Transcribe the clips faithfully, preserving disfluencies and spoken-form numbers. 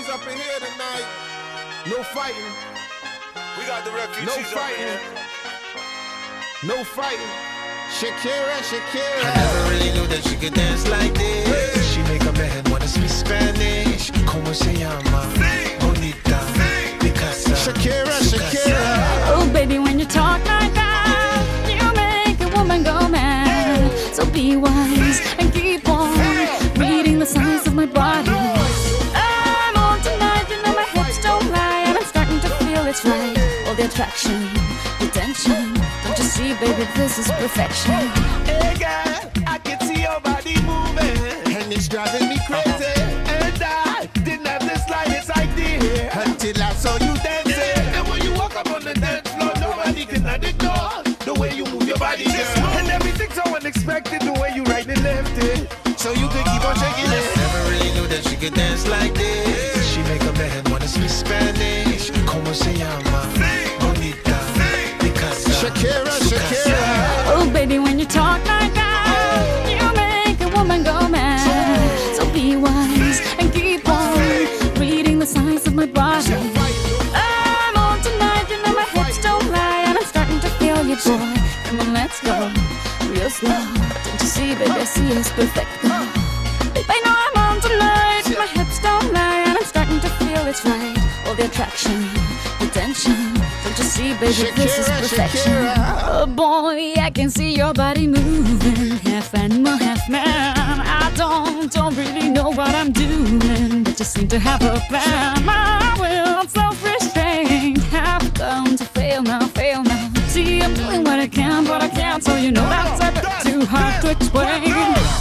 up in here tonight. No fighting. We got the refugees No up in fighting. here. No fighting. Shakira, Shakira. I never really knew that she could dance like this. Hey. She make a man wanna speak Spanish. Como se llama? Bonita, Picasa, Shakira, su Shakira. casa. Oh, baby, when you talk like that, you make a woman go mad. So be wise and keep on reading the signs of my body. I'm on tonight, you know my hips don't lie, and I'm starting to feel it's right. All the attraction, the tension. Don't you see, baby, this is perfection. Hey girl, I can see your body moving, And it's driving me crazy. and I didn't have the slightest idea Until I saw you dancing. And when you walk up on the dance floor, nobody can ignore the way you move your body, girl. And everything's so unexpected, the way you right and left it. So you could keep on shaking it. Never really knew that she could dance like this. She make a man wanna speak Spanish. Como se llama? Bonita, Picasa, Shakira, su casa. Shakira. Oh, baby, when you talk like that, you make a woman go mad. So be wise and keep on reading the signs of my body. I'm on tonight, you know my hips don't lie, and I'm starting to feel you, boy. Come on, let's go real slow. Don't you see, baby, I see it's perfect. Babe, I know I'm on tonight, my hips don't lie, and I'm starting to feel it's right. All the attraction, the tension. Don't you see, baby, this is Shakira, perfection. Shakira. Oh boy, I can see your body moving, half animal, half man. I don't, don't really know what I'm doing, but just seem to have a plan. My will, self-restraint, have come to fail now, fail now. See, I'm doing what I can, but I can't, so you know that's a bit too hard to explain.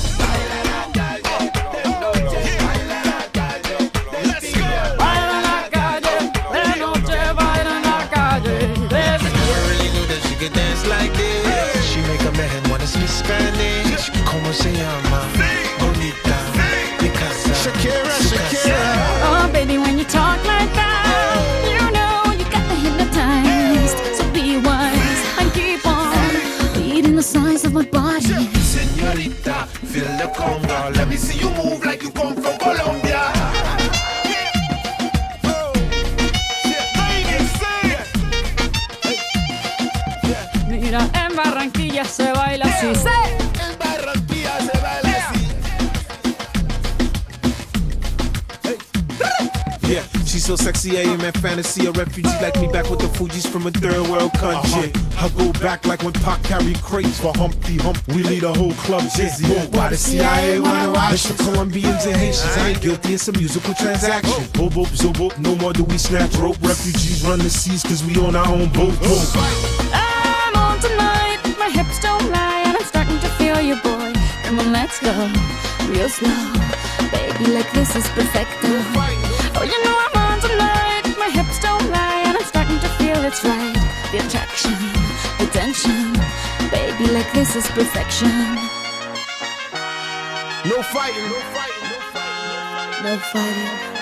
Baila la calle, de noche baila en la calle. There's a Never really knew that she could dance like this. She make a man wanna speak Spanish. Como se llama? Bonita, Picasa, Shakira, su casa. Shakira. Oh, baby, when you talk like that, you know you got me hypnotized. So be wise and keep on reading the signs of my body. Señorita, feel the conga. Let me see you move like you come from Colombia. Mira, en Barranquilla se baila así. ¡Sí! En Barranquilla se baila así. Yeah, she's so sexy, I am at fantasy. A refugee like me back with the Fugees from a third world country. I go back like when Pac carried crates for Humpty Hump. We lead a whole club dizzy. Why the C I A wanna watch? It's for Colombians and Haitians. I ain't guilty, it's a musical transaction. Boop, boop, zo, boop, no more do we snatch rope. Refugees run the seas cause we on our own boat. I'm on tonight, my hips don't lie, and I'm starting to feel you, boy. Come on, let's go real slow. Baby, like this is perfect. Oh, you know I'm on tonight, my hips don't lie, and I'm starting to feel it's right. The attraction, the tension. Baby, like this is perfection. No fighting. No fighting. No fighting. No fighting.